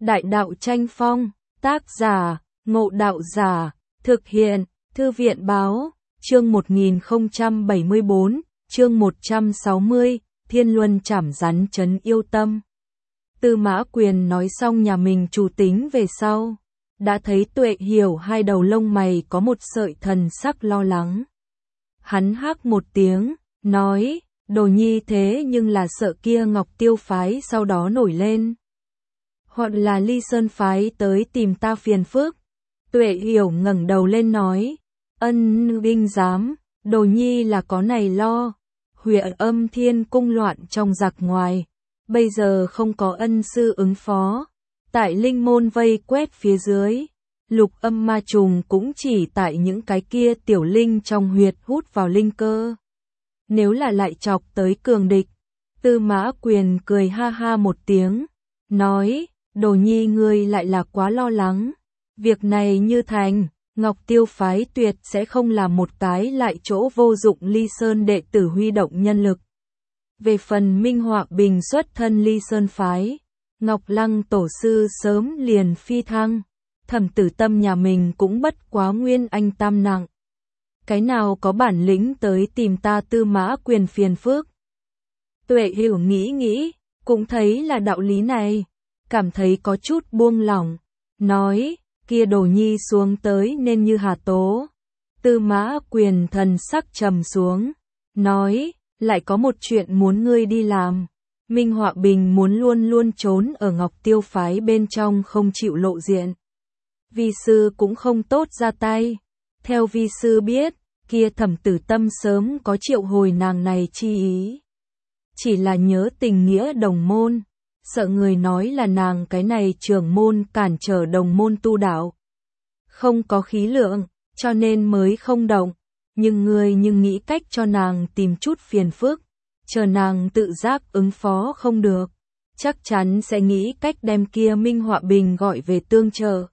Đại đạo tranh phong, tác giả, Ngộ Đạo Giả, thực hiện, Thư viện báo, chương 1074, chương 160, Thiên Luân Trảm Rắn trấn yêu tâm. Tư Mã Quyền nói xong nhà mình chủ tính về sau, đã thấy Tuệ Hiểu hai đầu lông mày có một sợi thần sắc lo lắng. Hắn hắc một tiếng, nói, Đồ Nhi thế nhưng là sợ kia Ngọc Tiêu phái sau đó nổi lên. Hoặc là Ly Sơn phái tới tìm ta phiền phức. Tuệ Hiểu ngẩng đầu lên nói, Ân Đinh dám, Đồ Nhi là có này lo. Huệ Âm Thiên cung loạn trong giặc ngoài, bây giờ không có ân sư ứng phó. Tại linh môn vây quét phía dưới, lục âm ma trùng cũng chỉ tại những cái kia tiểu linh trong huyệt hút vào linh cơ. Nếu là lại chọc tới cường địch, Tư Mã Quyền cười ha ha một tiếng, nói, Đồ Nhi ngươi lại là quá lo lắng. Việc này như thành, Ngọc Tiêu phái tuyệt sẽ không làm một cái lại chỗ vô dụng Ly Sơn đệ tử huy động nhân lực. Về phần Minh Họa Bình xuất thân Ly Sơn phái, Ngọc Lăng tổ sư sớm liền phi thăng, Thẩm Tử Tâm nhà mình cũng bất quá nguyên anh tam nặng. Cái nào có bản lĩnh tới tìm ta Tư Mã Quyền phiền phức. Tuệ Hiểu nghĩ, cũng thấy là đạo lý này, cảm thấy có chút buông lỏng, nói, kia Đồ Nhi xuống tới nên như hà tố. Tư Mã Quyền thần sắc trầm xuống, nói, lại có một chuyện muốn ngươi đi làm. Minh Họa Bình muốn luôn luôn trốn ở Ngọc Tiêu phái bên trong không chịu lộ diện. Vi sư cũng không tốt ra tay. Theo vi sư biết, kia Thẩm Tử Tâm sớm có triệu hồi nàng này chi ý. Chỉ là nhớ tình nghĩa đồng môn, sợ người nói là nàng cái này trưởng môn cản trở đồng môn tu đạo. Không có khí lượng, cho nên mới không động. Nhưng ngươi nghĩ cách cho nàng tìm chút phiền phức, chờ nàng tự giác ứng phó không được, chắc chắn sẽ nghĩ cách đem kia Minh Họa Bình gọi về tương trợ.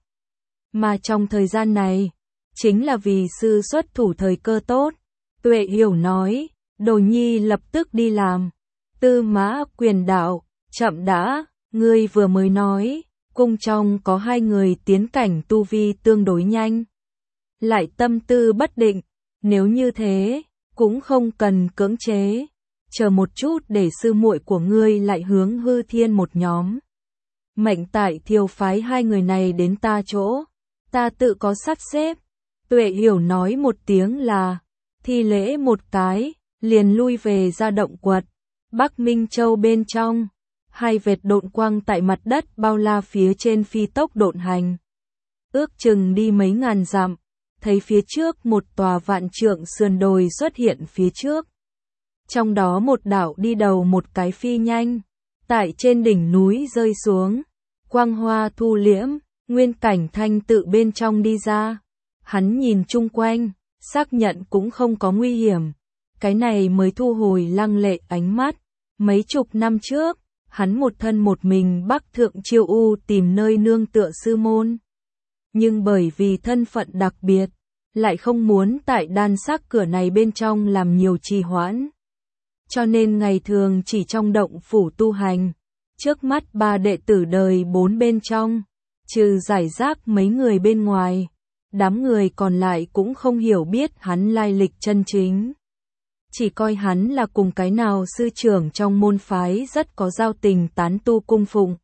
Mà trong thời gian này, chính là vì sư xuất thủ thời cơ tốt. Tuệ Hiểu nói, Đồ Nhi lập tức đi làm. Tư Mã Quyền đạo, chậm đã, ngươi vừa mới nói, cung trong có hai người tiến cảnh tu vi tương đối nhanh. Lại tâm tư bất định, nếu như thế, cũng không cần cưỡng chế. Chờ một chút để sư muội của ngươi lại hướng Hư Thiên một nhóm. Mệnh tại Thiều phái hai người này đến ta chỗ, ta tự có sắp xếp. Tuệ Hiểu nói một tiếng là, thi lễ một cái, liền lui về ra động quật. Bắc Minh Châu bên trong, hai vệt độn quang tại mặt đất bao la phía trên phi tốc độn hành. Ước chừng đi mấy ngàn dặm, thấy phía trước một tòa vạn trượng sườn đồi xuất hiện phía trước. Trong đó một đạo đi đầu một cái phi nhanh, tại trên đỉnh núi rơi xuống, quang hoa thu liễm, Nguyên Cảnh Thanh tự bên trong đi ra. Hắn nhìn chung quanh, xác nhận cũng không có nguy hiểm, cái này mới thu hồi lăng lệ ánh mắt. Mấy chục năm trước, hắn một thân một mình bắc thượng Chiêu U tìm nơi nương tựa sư môn. Nhưng bởi vì thân phận đặc biệt, lại không muốn tại đan sắc cửa này bên trong làm nhiều trì hoãn. Cho nên ngày thường chỉ trong động phủ tu hành, trước mắt ba đệ tử đời bốn bên trong, trừ giải rác mấy người bên ngoài, đám người còn lại cũng không hiểu biết hắn lai lịch chân chính. Chỉ coi hắn là cùng cái nào sư trưởng trong môn phái rất có giao tình tán tu cung phụng.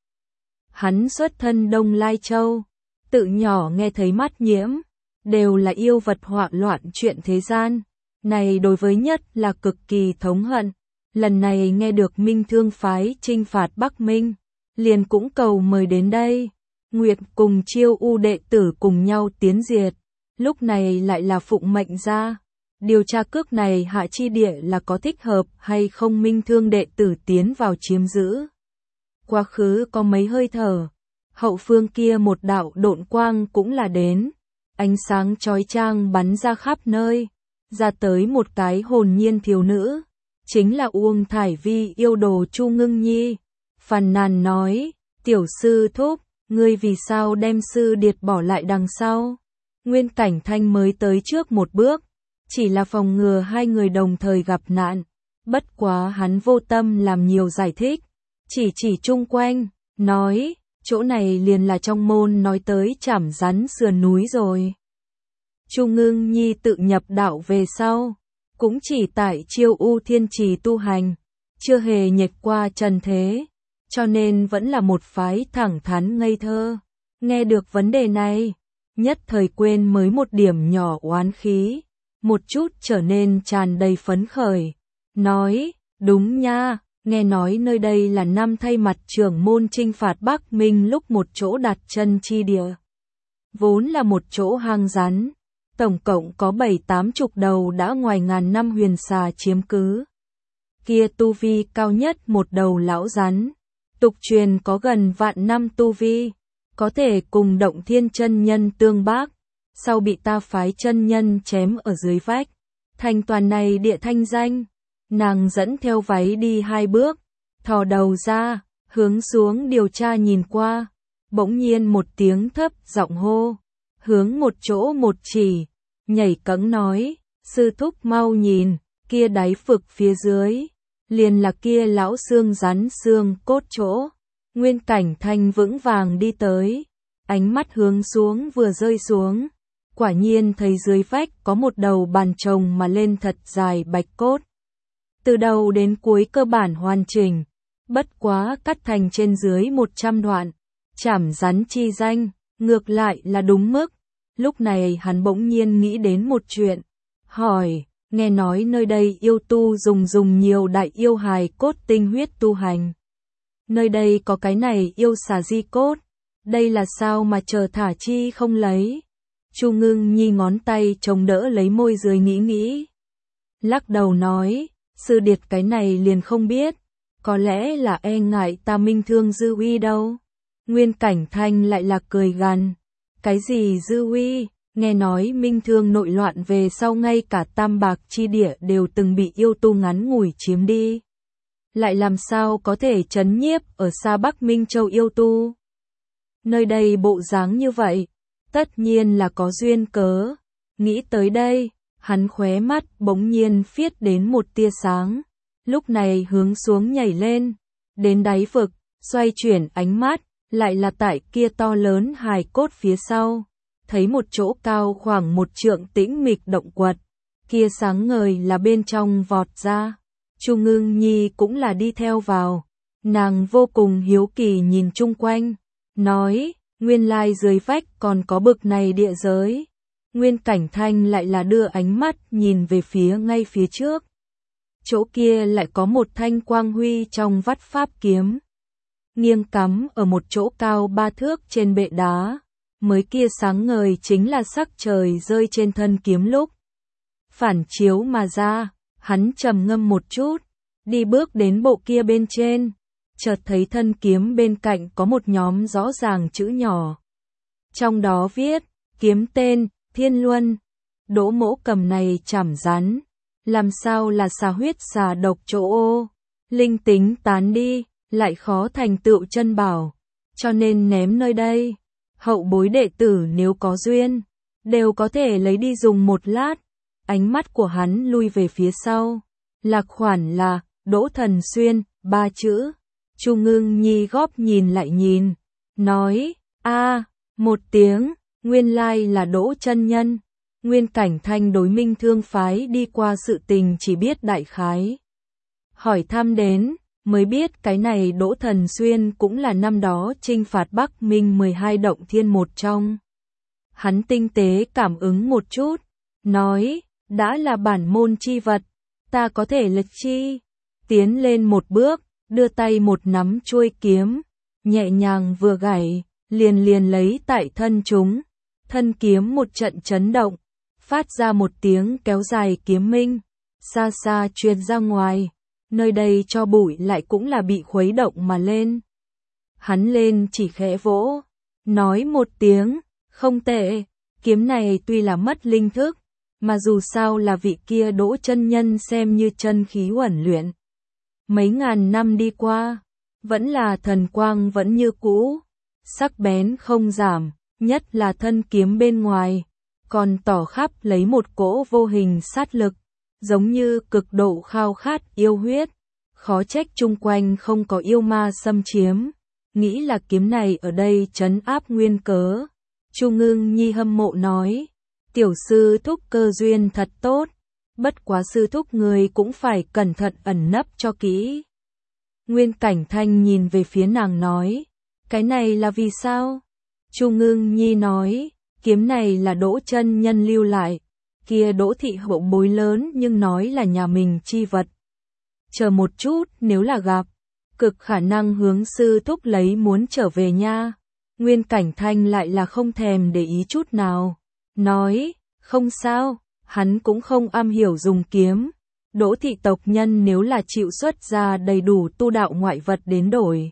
Hắn xuất thân Đông Lai Châu, tự nhỏ nghe thấy mắt nhiễm, đều là yêu vật họa loạn chuyện thế gian. Này đối với nhất là cực kỳ thống hận. Lần này nghe được Minh Thương phái chinh phạt Bắc Minh, liền cũng cầu mời đến đây. Nguyệt cùng Chiêu U đệ tử cùng nhau tiến diệt, lúc này lại là phụng mệnh ra. Điều tra cước này hạ chi địa là có thích hợp hay không Minh Thương đệ tử tiến vào chiếm giữ. Quá khứ có mấy hơi thở, hậu phương kia một đạo độn quang cũng là đến. Ánh sáng chói chang bắn ra khắp nơi, ra tới một cái hồn nhiên thiếu nữ. Chính là Uông Thải Vi yêu đồ Chu Ngưng Nhi. Phàn nàn nói, tiểu sư thúc, ngươi vì sao đem sư điệt bỏ lại đằng sau? Nguyên Cảnh Thanh mới tới trước một bước, chỉ là phòng ngừa hai người đồng thời gặp nạn. Bất quá hắn vô tâm làm nhiều giải thích, chỉ chung quanh, nói, chỗ này liền là trong môn nói tới Trảm Rắn sườn núi rồi. Chu Ngưng Nhi tự nhập đạo về sau, cũng chỉ tại Chiêu U Thiên Trì tu hành, chưa hề nhệch qua trần thế, cho nên vẫn là một phái thẳng thắn ngây thơ. Nghe được vấn đề này, nhất thời quên mới một điểm nhỏ oán khí, một chút trở nên tràn đầy phấn khởi, nói, đúng nha, nghe nói nơi đây là năm thay mặt trưởng môn chinh phạt Bắc Minh lúc một chỗ đặt chân chi địa. Vốn là một chỗ hang rắn, tổng cộng có 7-80 đầu đã ngoài ngàn năm huyền xà chiếm cứ. Kia tu vi cao nhất một đầu lão rắn, tục truyền có gần vạn năm tu vi, có thể cùng Động Thiên chân nhân tương bác, sau bị ta phái chân nhân chém ở dưới vách, thành toàn này địa thanh danh. Nàng dẫn theo váy đi 2 bước, thò đầu ra, hướng xuống điều tra nhìn qua, bỗng nhiên một tiếng thấp giọng hô, hướng một chỗ một chỉ, nhảy cẫng nói, sư thúc mau nhìn, kia đáy vực phía dưới, liền là kia lão xương rắn xương cốt chỗ. Nguyên Cảnh Thanh vững vàng đi tới, ánh mắt hướng xuống vừa rơi xuống, quả nhiên thấy dưới vách có một đầu bàn chồng mà lên thật dài bạch cốt. Từ đầu đến cuối cơ bản hoàn chỉnh, bất quá cắt thành trên dưới 100 đoạn, Trảm Rắn chi danh, ngược lại là đúng mức. Lúc này hắn bỗng nhiên nghĩ đến một chuyện, hỏi, nghe nói nơi đây yêu tu dùng nhiều đại yêu hài cốt tinh huyết tu hành. Nơi đây có cái này yêu xà di cốt, đây là sao mà chờ thả chi không lấy. Chu Ngưng Nhi ngón tay chống đỡ lấy môi dưới nghĩ. Lắc đầu nói, sư điệt cái này liền không biết, có lẽ là e ngại ta Minh Thương dư uy đâu. Nguyên Cảnh Thanh lại là cười gằn, cái gì dư uy, nghe nói Minh Thương nội loạn về sau ngay cả Tam Bạc chi địa đều từng bị yêu tu ngắn ngủi chiếm đi. Lại làm sao có thể trấn nhiếp ở xa Bắc Minh Châu yêu tu. Nơi đây bộ dáng như vậy, tất nhiên là có duyên cớ. Nghĩ tới đây, hắn khóe mắt bỗng nhiên phiết đến một tia sáng, lúc này hướng xuống nhảy lên, đến đáy vực, xoay chuyển ánh mắt, lại là tại kia to lớn hài cốt phía sau, thấy một chỗ cao khoảng 1 trượng tĩnh mịch động quật, kia sáng ngời là bên trong vọt ra. Chu Ngưng Nhi cũng là đi theo vào, nàng vô cùng hiếu kỳ nhìn chung quanh, nói, nguyên lai dưới vách còn có bực này địa giới. Nguyên Cảnh Thanh lại là đưa ánh mắt nhìn về phía ngay phía trước. Chỗ kia lại có một thanh quang huy trong vắt pháp kiếm, nghiêng cắm ở một chỗ cao 3 thước trên bệ đá, mới kia sáng ngời chính là sắc trời rơi trên thân kiếm lúc phản chiếu mà ra. Hắn trầm ngâm một chút, đi bước đến bộ kia bên trên, chợt thấy thân kiếm bên cạnh có một nhóm rõ ràng chữ nhỏ. Trong đó viết, kiếm tên, Thiên Luân. Đỗ Mỗ cầm này Trảm Rắn, làm sao là xà huyết xà độc chỗ ô, linh tính tán đi, lại khó thành tựu chân bảo, cho nên ném nơi đây. Hậu bối đệ tử nếu có duyên, đều có thể lấy đi dùng một lát. Ánh mắt của hắn lui về phía sau, lạc khoản là Đỗ Thần Xuyên, 3 chữ. Chu Ngưng Nhi góp nhìn lại nhìn, nói, một tiếng, nguyên lai là Đỗ chân nhân. Nguyên Cảnh Thanh đối Minh Thương phái đi qua sự tình chỉ biết đại khái. Hỏi thăm đến, mới biết cái này Đỗ Thần Xuyên cũng là năm đó chinh phạt Bắc Minh 12 động thiên một trong. Hắn tinh tế cảm ứng một chút, nói, đã là bản môn chi vật, ta có thể lật chi. Tiến lên một bước, đưa tay một nắm chuôi kiếm, nhẹ nhàng vừa gảy, liền lấy tại thân chúng. Thân kiếm một trận chấn động, phát ra một tiếng kéo dài kiếm minh, xa xa truyền ra ngoài, nơi đây cho bụi lại cũng là bị khuấy động mà lên. Hắn lên chỉ khẽ vỗ, nói một tiếng, không tệ, kiếm này tuy là mất linh thức, mà dù sao là vị kia Đỗ chân nhân xem như chân khí uẩn luyện. Mấy ngàn năm đi qua, vẫn là thần quang vẫn như cũ, sắc bén không giảm, nhất là thân kiếm bên ngoài, còn tỏ khắp lấy một cỗ vô hình sát lực, giống như cực độ khao khát yêu huyết, khó trách chung quanh không có yêu ma xâm chiếm. nghĩ là kiếm này ở đây trấn áp nguyên cớ. Chu Ngưng Nhi hâm mộ nói, tiểu sư thúc cơ duyên thật tốt, bất quá sư thúc người cũng phải cẩn thận ẩn nấp cho kỹ. Nguyên Cảnh Thanh nhìn về phía nàng nói, cái này là vì sao? Chu Ngưng Nhi nói, kiếm này là Đỗ chân nhân lưu lại, kia Đỗ thị hậu bối lớn nhưng nói là nhà mình chi vật. Chờ một chút, nếu là gặp, cực khả năng hướng sư thúc lấy muốn trở về nha. Nguyên Cảnh Thanh lại là không thèm để ý chút nào, nói, không sao, hắn cũng không am hiểu dùng kiếm. Đỗ thị tộc nhân nếu là chịu xuất ra đầy đủ tu đạo ngoại vật đến đổi,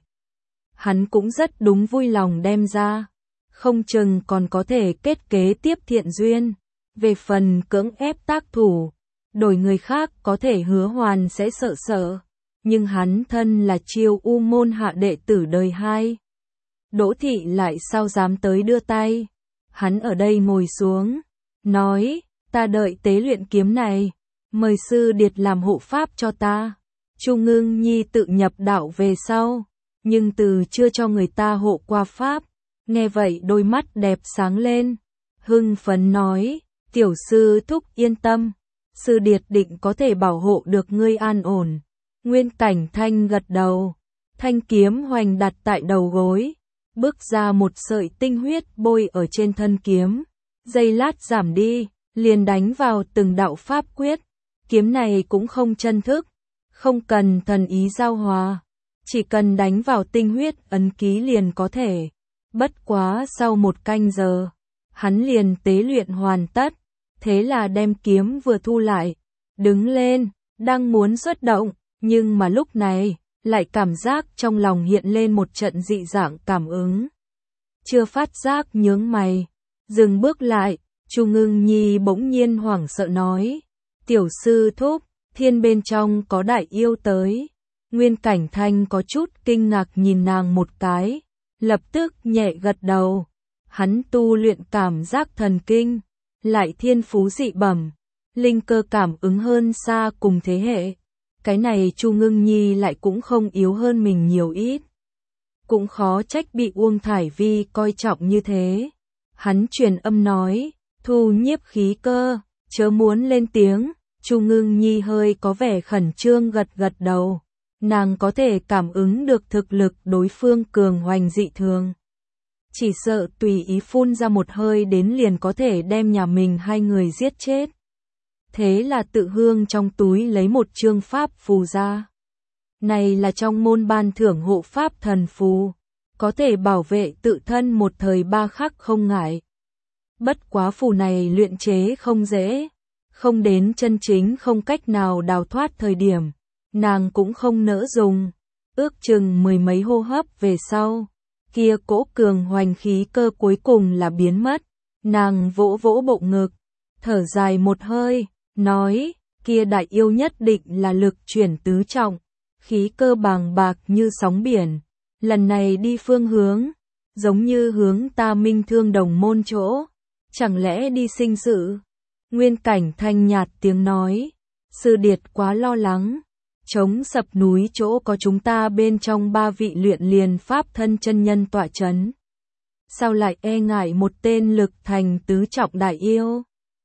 hắn cũng rất đúng vui lòng đem ra, không chừng còn có thể kết kế tiếp thiện duyên. Về phần cưỡng ép tác thủ, đổi người khác có thể hứa hoàn sẽ sợ, nhưng hắn thân là Chiêu U môn hạ đệ tử đời 2. Đỗ thị lại sao dám tới đưa tay. Hắn ở đây ngồi xuống, nói, ta đợi tế luyện kiếm này, mời sư điệt làm hộ pháp cho ta. Chu Ngưng Nhi tự nhập đạo về sau, nhưng từ chưa cho người ta hộ qua pháp. Nghe vậy đôi mắt đẹp sáng lên, hưng phấn nói, tiểu sư thúc yên tâm, sư điệt định có thể bảo hộ được ngươi an ổn. Nguyên Cảnh Thanh gật đầu, thanh kiếm hoành đặt tại đầu gối, bước ra một sợi tinh huyết bôi ở trên thân kiếm, giây lát giảm đi, liền đánh vào từng đạo pháp quyết. Kiếm này cũng không chân thức, không cần thần ý giao hòa, chỉ cần đánh vào tinh huyết ấn ký liền có thể. Bất quá sau 1 canh giờ, hắn liền tế luyện hoàn tất, thế là đem kiếm vừa thu lại, đứng lên, đang muốn xuất động, nhưng mà lúc này, lại cảm giác trong lòng hiện lên một trận dị dạng cảm ứng. Chưa phát giác nhướng mày, dừng bước lại, Chu Ngưng Nhi bỗng nhiên hoảng sợ nói, tiểu sư thúc, thiên bên trong có đại yêu tới. Nguyên Cảnh Thanh có chút kinh ngạc nhìn nàng một cái, lập tức nhẹ gật đầu. Hắn tu luyện cảm giác thần kinh, lại thiên phú dị bẩm, linh cơ cảm ứng hơn xa cùng thế hệ. Cái này Chu Ngưng Nhi lại cũng không yếu hơn mình nhiều ít. Cũng khó trách bị Uông Thải Vi coi trọng như thế. Hắn truyền âm nói, thu nhiếp khí cơ, chớ muốn lên tiếng. Chu Ngưng Nhi hơi có vẻ khẩn trương gật đầu. Nàng có thể cảm ứng được thực lực đối phương cường hoành dị thường. Chỉ sợ tùy ý phun ra một hơi đến liền có thể đem nhà mình 2 người giết chết. Thế là tự hương trong túi lấy một chương pháp phù ra. Này là trong môn ban thưởng hộ pháp thần phù, có thể bảo vệ tự thân một thời 3 khắc không ngại. Bất quá phù này luyện chế không dễ, không đến chân chính không cách nào đào thoát thời điểm, nàng cũng không nỡ dùng. Ước chừng 10 mấy hô hấp về sau, kia cỗ cường hoành khí cơ cuối cùng là biến mất. Nàng vỗ vỗ bộ ngực, thở dài một hơi, nói, kia đại yêu nhất định là lực chuyển tứ trọng, khí cơ bàng bạc như sóng biển. Lần này đi phương hướng, giống như hướng ta Minh Thương Đồng môn chỗ, chẳng lẽ đi sinh sự? Nguyên Cảnh Thanh nhạt tiếng nói, sư điệt quá lo lắng, chống sập núi chỗ có chúng ta bên trong 3 vị luyện liền pháp thân chân nhân tọa chấn. Sao lại e ngại một tên lực thành tứ trọng đại yêu?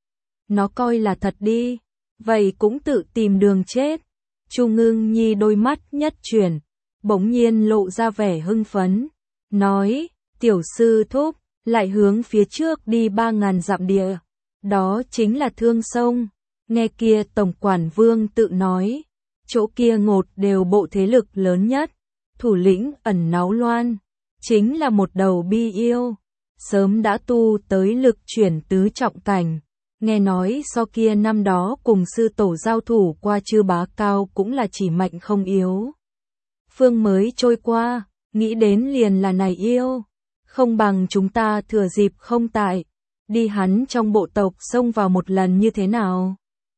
Nó coi là thật đi, vậy cũng tự tìm đường chết. Chu Ngưng Nhi đôi mắt nhất chuyển, bỗng nhiên lộ ra vẻ hưng phấn, nói, tiểu sư thúc, lại hướng phía trước đi 3.000 dặm địa. Đó chính là Thương Sông. Nghe kia Tổng quản Vương tự nói, chỗ kia ngột đều bộ thế lực lớn nhất, thủ lĩnh Ẩn Náu Loan, chính là một đầu bi yêu, sớm đã tu tới lực chuyển tứ trọng cảnh. Nghe nói so kia năm đó cùng sư tổ giao thủ qua Chư Bá Cao cũng là chỉ mạnh không yếu. Phương mới trôi qua, nghĩ đến liền là này yêu, không bằng chúng ta thừa dịp không tại, đi hắn trong bộ tộc xông vào một lần như thế nào.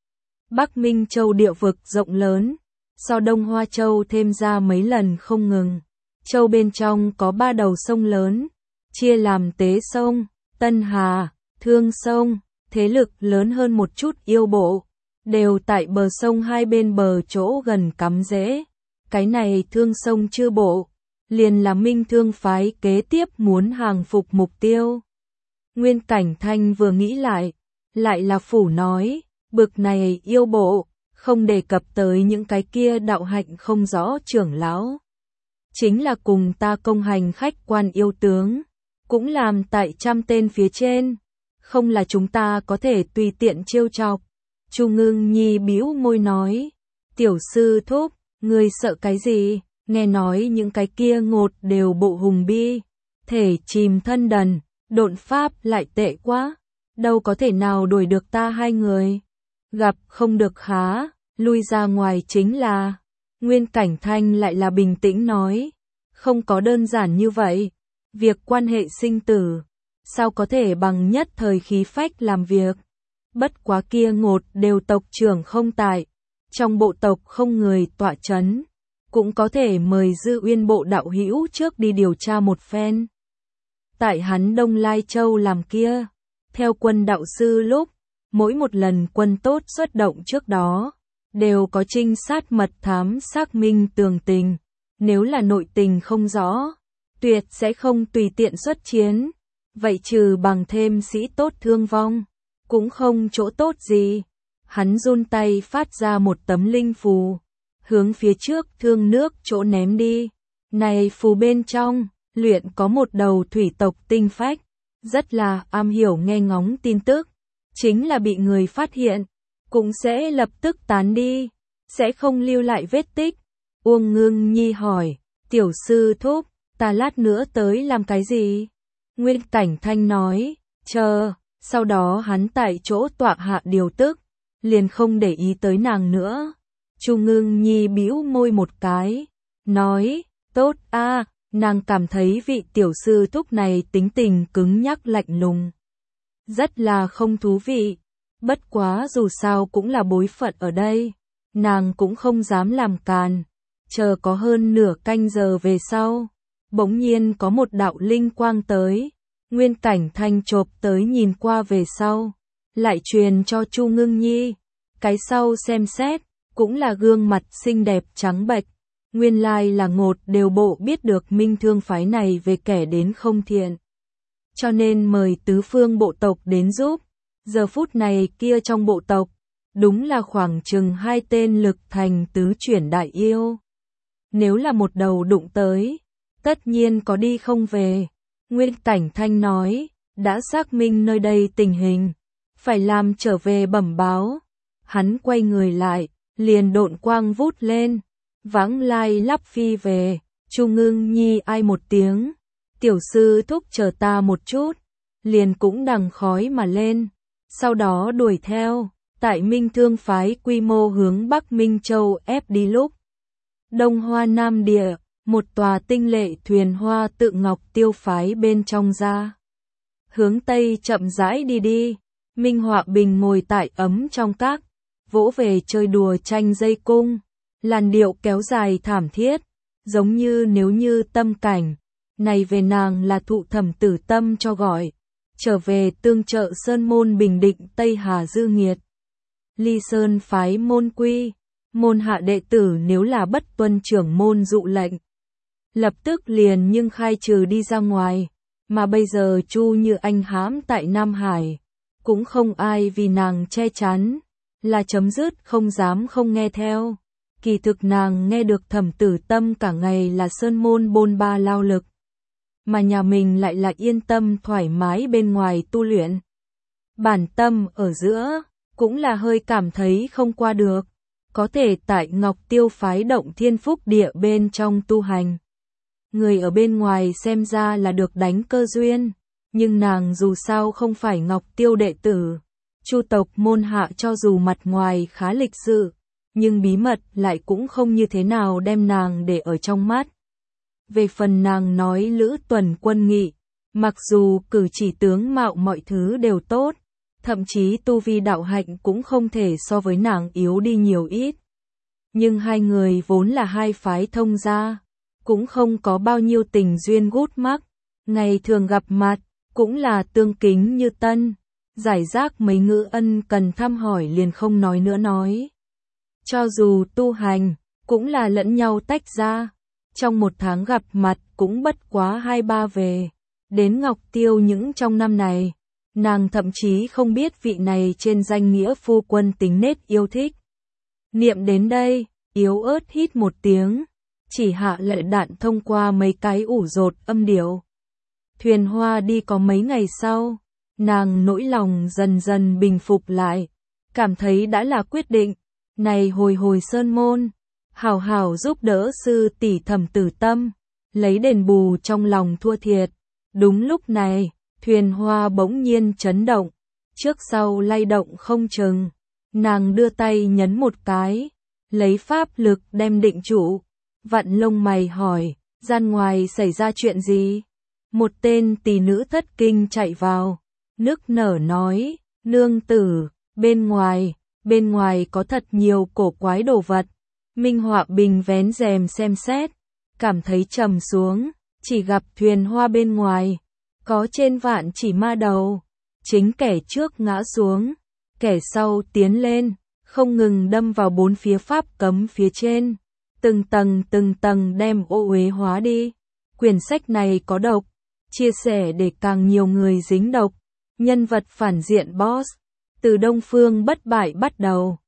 Bắc Minh Châu địa vực rộng lớn, so Đông Hoa Châu thêm ra mấy lần không ngừng. Châu bên trong có 3 đầu sông lớn, chia làm Tế Sông, Tân Hà, Thương Sông, thế lực lớn hơn một chút yêu bộ, đều tại bờ sông hai bên bờ chỗ gần cắm rễ. Cái này Thương Sông chư bộ, liền là Minh Thương phái kế tiếp muốn hàng phục mục tiêu. Nguyên Cảnh Thanh vừa nghĩ lại là phủ nói, bực này yêu bộ, không đề cập tới những cái kia đạo hạnh không rõ trưởng lão. Chính là cùng ta công hành khách quan yêu tướng, cũng làm tại 100 tên phía trên, không là chúng ta có thể tùy tiện trêu chọc. Chu Ngưng Nhi bĩu môi nói, tiểu sư thúc, ngươi sợ cái gì, nghe nói những cái kia ngột đều bộ hùng bi, thể chìm thân đần, độn pháp lại tệ quá, đâu có thể nào đuổi được ta hai người. Gặp không được há, lui ra ngoài chính là. Nguyên Cảnh Thanh lại là bình tĩnh nói, không có đơn giản như vậy, việc quan hệ sinh tử, sao có thể bằng nhất thời khí phách làm việc. Bất quá kia ngột đều tộc trưởng không tại, trong bộ tộc không người tọa chấn, cũng có thể mời Dư Uyên bộ đạo hữu trước đi điều tra một phen. Tại hắn Đông Lai Châu làm kia, theo quân đạo sư lúc, mỗi một lần quân tốt xuất động trước đó, đều có trinh sát mật thám xác minh tường tình, nếu là nội tình không rõ, tuyệt sẽ không tùy tiện xuất chiến, vậy trừ bằng thêm sĩ tốt thương vong, cũng không chỗ tốt gì. Hắn run tay phát ra một tấm linh phù, hướng phía trước thương nước chỗ ném đi. Này phù bên trong, luyện có một đầu thủy tộc tinh phách, rất là am hiểu nghe ngóng tin tức, chính là bị người phát hiện, cũng sẽ lập tức tán đi, sẽ không lưu lại vết tích. Uông Ngưng Nhi hỏi, tiểu sư thúc, ta lát nữa tới làm cái gì? Nguyên Cảnh Thanh nói, chờ, sau đó hắn tại chỗ tọa hạ điều tức, liền không để ý tới nàng nữa. Chu Ngưng Nhi bĩu môi một cái, nói, tốt a, nàng cảm thấy vị tiểu sư thúc này tính tình cứng nhắc lạnh lùng, rất là không thú vị. Bất quá dù sao cũng là bối phận ở đây, nàng cũng không dám làm càn. Chờ có hơn nửa canh giờ về sau, bỗng nhiên có một đạo linh quang tới, Nguyên Cảnh Thanh chộp tới nhìn qua về sau, lại truyền cho Chu Ngưng Nhi. Cái sau xem xét, cũng là gương mặt xinh đẹp trắng bệch, nguyên lai là ngột đều bộ biết được Minh Thương phái này về kẻ đến không thiện, cho nên mời tứ phương bộ tộc đến giúp. Giờ phút này kia trong bộ tộc, đúng là khoảng chừng 2 tên lực thành tứ chuyển đại yêu. Nếu là một đầu đụng tới, tất nhiên có đi không về. Nguyên Cảnh Thanh nói, đã xác minh nơi đây tình hình, phải làm trở về bẩm báo. Hắn quay người lại, liền độn quang vút lên, vãng lai lắp phi về. Chu Ngưng Nhi ai một tiếng, tiểu sư thúc chờ ta một chút, liền cũng đằng khói mà lên, sau đó đuổi theo. Tại Minh Thương phái quy mô hướng Bắc Minh Châu ép đi lúc, Đông Hoa Nam Địa, một tòa tinh lệ thuyền hoa tự ngọc tiêu phái bên trong ra, hướng Tây chậm rãi đi. Minh Họa Bình ngồi tại ấm trong các, vỗ về chơi đùa tranh dây cung, làn điệu kéo dài thảm thiết, giống như nếu như tâm cảnh này về nàng là thụ Thẩm Tử Tâm cho gọi, trở về tương trợ Sơn môn bình định Tây Hà dư nghiệt. Ly Sơn phái môn quy, môn hạ đệ tử nếu là bất tuân trưởng môn dụ lệnh, lập tức liền nhưng khai trừ đi ra ngoài, mà bây giờ Chu Như Anh hãm tại Nam Hải, cũng không ai vì nàng che chắn, là chấm dứt không dám không nghe theo. Kỳ thực nàng nghe được Thẩm Tử Tâm cả ngày là sơn môn bôn ba lao lực, mà nhà mình lại là yên tâm thoải mái bên ngoài tu luyện. Bản tâm ở giữa, cũng là hơi cảm thấy không qua được, có thể tại Ngọc Tiêu phái Động Thiên Phúc Địa bên trong tu hành. Người ở bên ngoài xem ra là được đánh cơ duyên, nhưng nàng dù sao không phải Ngọc Tiêu đệ tử. Chu tộc môn hạ cho dù mặt ngoài khá lịch sự, nhưng bí mật lại cũng không như thế nào đem nàng để ở trong mắt. Về phần nàng nói Lữ Tuần Quân nghị, mặc dù cử chỉ tướng mạo mọi thứ đều tốt, thậm chí tu vi đạo hạnh cũng không thể so với nàng yếu đi nhiều ít. Nhưng hai người vốn là hai phái thông gia, cũng không có bao nhiêu tình duyên gút mắc, ngày thường gặp mặt, cũng là tương kính như tân, giải rác mấy ngữ ân cần thăm hỏi liền không nói nữa nói. Cho dù tu hành, cũng là lẫn nhau tách ra. trong một tháng gặp mặt cũng bất quá 2-3 về. Đến Ngọc Tiêu những trong năm này, nàng thậm chí không biết vị này trên danh nghĩa phu quân tính nết yêu thích. Niệm đến đây, yếu ớt hít một tiếng, chỉ hạ lệ đạn thông qua mấy cái ủ rột âm điệu. Thuyền Hoa đi có mấy ngày sau, nàng nỗi lòng dần dần bình phục lại, cảm thấy đã là quyết định, này hồi hồi sơn môn, hảo hảo giúp đỡ sư tỷ Thẩm Tử Tâm, lấy đền bù trong lòng thua thiệt. Đúng lúc này, Thuyền Hoa bỗng nhiên chấn động, trước sau lay động không chừng, nàng đưa tay nhấn một cái, lấy pháp lực đem định trụ, vặn lông mày hỏi, gian ngoài xảy ra chuyện gì? Một tên tỷ nữ thất kinh chạy vào, nức nở nói, nương tử, bên ngoài có thật nhiều cổ quái đồ vật. Minh Họa Bình vén rèm xem xét, cảm thấy trầm xuống, chỉ gặp Thuyền Hoa bên ngoài, có trên vạn chỉ ma đầu, chính kẻ trước ngã xuống, kẻ sau tiến lên, không ngừng đâm vào bốn phía pháp cấm phía trên, từng tầng đem ô uế hóa đi. Quyển sách này có độc, chia sẻ để càng nhiều người dính độc. Nhân vật phản diện boss, từ Đông Phương Bất Bại bắt đầu,